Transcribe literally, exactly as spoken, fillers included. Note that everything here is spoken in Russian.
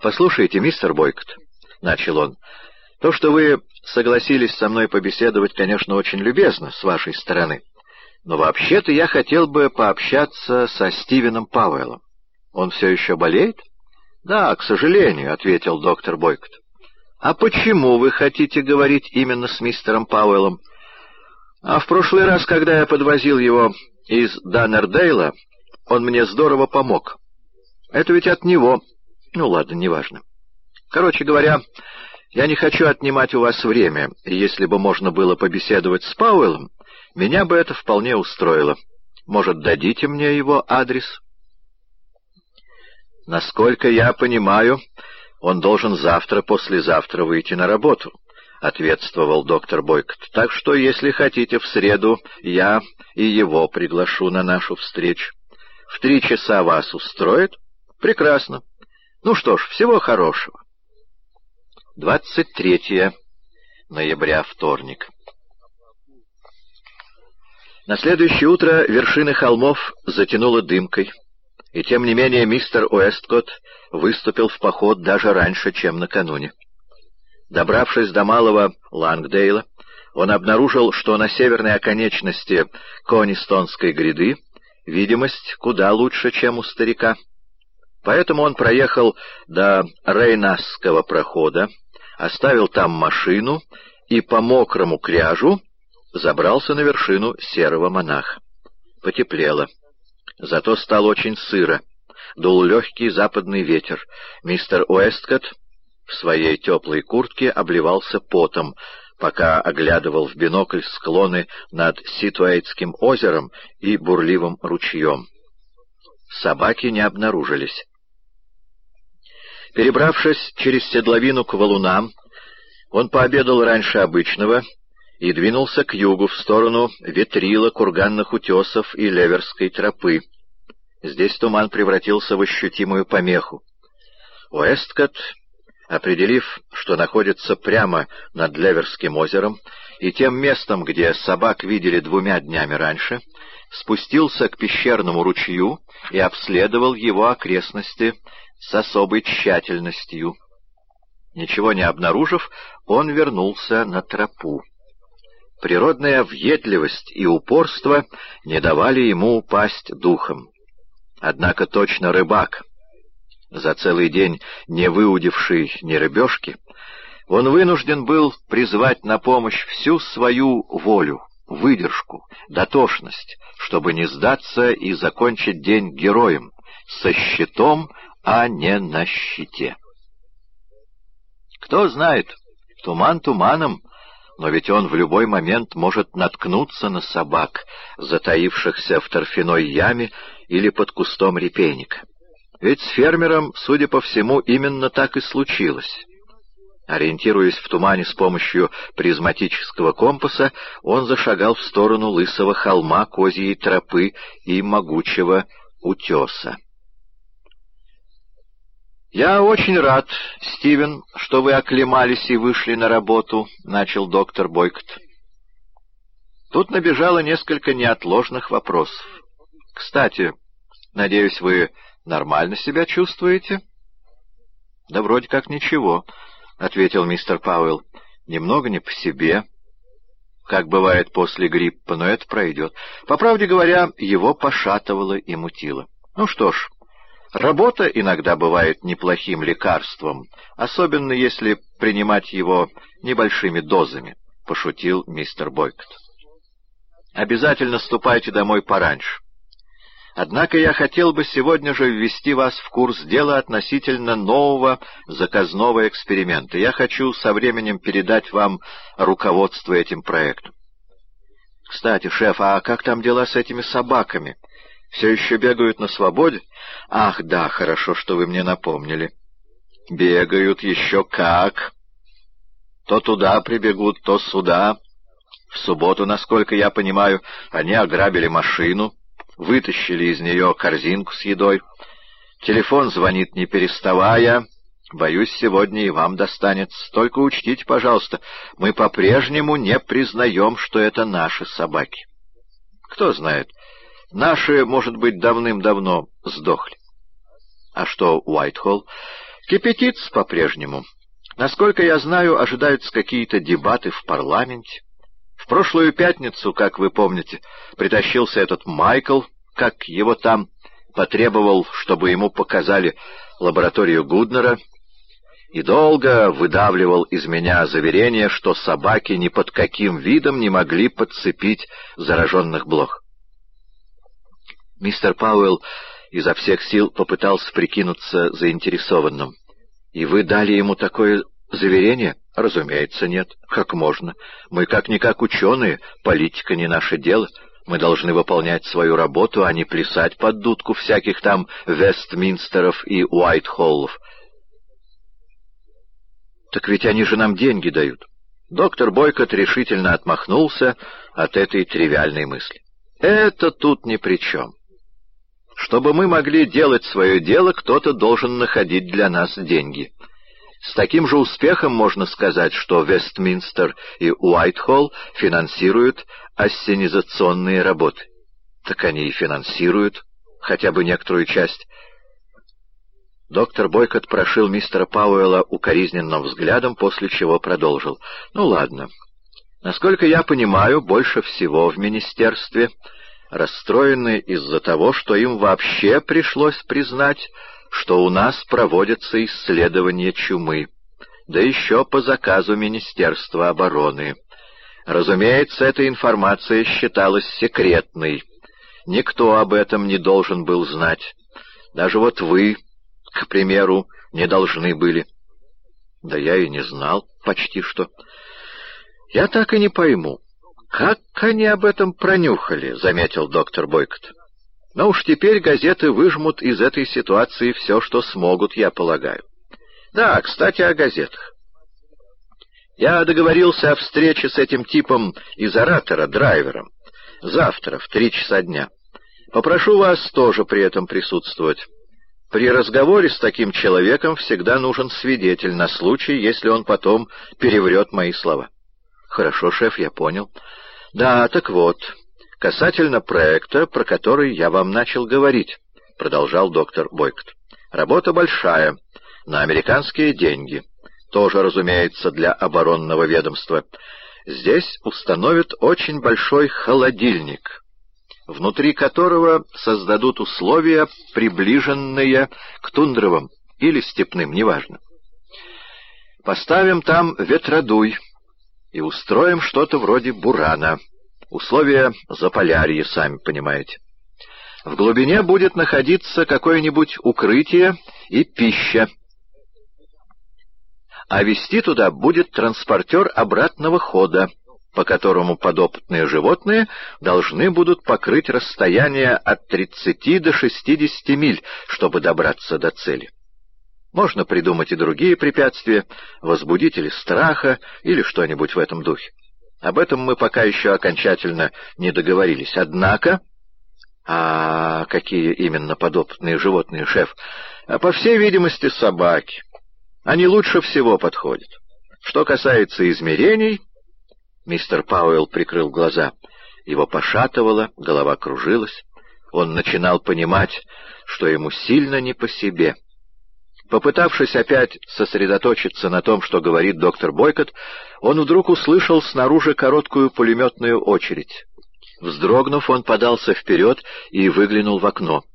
«Послушайте, мистер Бойкот», — начал он, — «то, что вы согласились со мной побеседовать, конечно, очень любезно с вашей стороны, но вообще-то я хотел бы пообщаться со Стивеном Пауэллом. Он все еще болеет?» «Да, к сожалению», — ответил доктор Бойкот. «А почему вы хотите говорить именно с мистером Пауэллом?» «А в прошлый раз, когда я подвозил его из Даннердейла, он мне здорово помог. Это ведь от него. Ну ладно, неважно. Короче говоря, я не хочу отнимать у вас время, и если бы можно было побеседовать с Пауэллом, меня бы это вполне устроило. Может, дадите мне его адрес?» «Насколько я понимаю, он должен завтра-послезавтра выйти на работу», — ответствовал доктор Бойкот. «Так что, если хотите, в среду я и его приглашу на нашу встречу. В три часа вас устроит? Прекрасно. Ну что ж, всего хорошего». двадцать третьего ноября, вторник. На следующее утро вершины холмов затянуло дымкой, и тем не менее мистер Уэсткотт выступил в поход даже раньше, чем накануне. Добравшись до малого Лангдейла, он обнаружил, что на северной оконечности Конистонской гряды видимость куда лучше, чем у старика. Поэтому он проехал до Рейнасского прохода, оставил там машину и по мокрому кряжу забрался на вершину Серого Монаха. Потеплело. Зато стало очень сыро. Дул легкий западный ветер. Мистер Уэсткотт в своей теплой куртке обливался потом, пока оглядывал в бинокль склоны над Ситуэйтским озером и бурливым ручьем. Собаки не обнаружились. Перебравшись через седловину к валунам, он пообедал раньше обычного и двинулся к югу, в сторону ветрила, курганных утесов и Леверской тропы. Здесь туман превратился в ощутимую помеху. Уэсткотт, определив, что находится прямо над Леверским озером и тем местом, где собак видели двумя днями раньше, спустился к пещерному ручью и обследовал его окрестности с особой тщательностью. Ничего не обнаружив, он вернулся на тропу. Природная въедливость и упорство не давали ему упасть духом. Однако точно рыбак, за целый день не выудивший ни рыбешки, он вынужден был призвать на помощь всю свою волю, выдержку, дотошность, чтобы не сдаться и закончить день героем, со щитом, а не на щите. Кто знает, туман туманом, но ведь он в любой момент может наткнуться на собак, затаившихся в торфяной яме или под кустом репейника. Ведь с фермером, судя по всему, именно так и случилось. Ориентируясь в тумане с помощью призматического компаса, он зашагал в сторону лысого холма, козьей тропы и могучего утеса. «Я очень рад, Стивен, что вы оклемались и вышли на работу», — начал доктор Бойкот. Тут набежало несколько неотложных вопросов. «Кстати, надеюсь, вы нормально себя чувствуете?» «Да вроде как ничего», — ответил мистер Пауэлл. «Немного не по себе, как бывает после гриппа, но это пройдет. По правде говоря, его пошатывало и мутило. Ну что ж, работа иногда бывает неплохим лекарством, особенно если принимать его небольшими дозами», — пошутил мистер Бойкот. «Обязательно ступайте домой пораньше. Однако я хотел бы сегодня же ввести вас в курс дела относительно нового заказного эксперимента. Я хочу со временем передать вам руководство этим проектом. Кстати, шеф, а как там дела с этими собаками? Все еще бегают на свободе? Ах, да, хорошо, что вы мне напомнили. Бегают еще как. То туда прибегут, то сюда. В субботу, насколько я понимаю, они ограбили машину, вытащили из нее корзинку с едой. Телефон звонит не переставая. Боюсь, сегодня и вам достанется. Только учтите, пожалуйста, мы по-прежнему не признаем, что это наши собаки. Кто знает, наши, может быть, давным-давно сдохли. А что Уайтхолл? Кипятится по-прежнему. Насколько я знаю, ожидаются какие-то дебаты в парламенте. В прошлую пятницу, как вы помните, притащился этот Майкл, как его там, потребовал, чтобы ему показали лабораторию Гуднера, и долго выдавливал из меня заверение, что собаки ни под каким видом не могли подцепить зараженных блох. Мистер Пауэлл изо всех сил попытался прикинуться заинтересованным. «И вы дали ему такое заверение?» «Разумеется, нет. Как можно? Мы как-никак ученые, политика не наше дело. Мы должны выполнять свою работу, а не плясать под дудку всяких там Вестминстеров и Уайтхоллов». «Так ведь они же нам деньги дают». Доктор Бойкот решительно отмахнулся от этой тривиальной мысли. «Это тут ни при чем. Чтобы мы могли делать свое дело, кто-то должен находить для нас деньги. С таким же успехом можно сказать, что Вестминстер и Уайтхолл финансируют ассенизационные работы. Так они и финансируют, хотя бы некоторую часть». Доктор Бойкот прошил мистера Пауэлла укоризненным взглядом, после чего продолжил. «Ну ладно. Насколько я понимаю, больше всего в министерстве расстроены из-за того, что им вообще пришлось признать, что у нас проводятся исследования чумы, да еще по заказу Министерства обороны. Разумеется, эта информация считалась секретной. Никто об этом не должен был знать. Даже вот вы, к примеру, не должны были». «Да я и не знал, почти что». «Я так и не пойму, как они об этом пронюхали», — заметил доктор Бойкот. «Но уж теперь газеты выжмут из этой ситуации все, что смогут, я полагаю. Да, кстати, о газетах. Я договорился о встрече с этим типом из оратора, драйвером, завтра в три часа дня. Попрошу вас тоже при этом присутствовать. При разговоре с таким человеком всегда нужен свидетель на случай, если он потом переврет мои слова». «Хорошо, шеф, я понял». «Да, так вот, касательно проекта, про который я вам начал говорить», — продолжал доктор Бойкот. «Работа большая, на американские деньги, тоже, разумеется, для оборонного ведомства. Здесь установят очень большой холодильник, внутри которого создадут условия, приближенные к тундровым или степным, неважно. Поставим там ветродуй и устроим что-то вроде бурана. Условия заполярья, сами понимаете. В глубине будет находиться какое-нибудь укрытие и пища. А вести туда будет транспортер обратного хода, по которому подопытные животные должны будут покрыть расстояние от тридцати до шестидесяти миль, чтобы добраться до цели. Можно придумать и другие препятствия, возбудители страха или что-нибудь в этом духе. Об этом мы пока еще окончательно не договорились. Однако... А какие именно подопытные животные, шеф? А, по всей видимости, собаки. Они лучше всего подходят. Что касается измерений... Мистер Пауэлл прикрыл глаза. Его пошатывало, голова кружилась. Он начинал понимать, что ему сильно не по себе. Попытавшись опять сосредоточиться на том, что говорит доктор Бойкот, он вдруг услышал снаружи короткую пулеметную очередь. Вздрогнув, он подался вперед и выглянул в окно.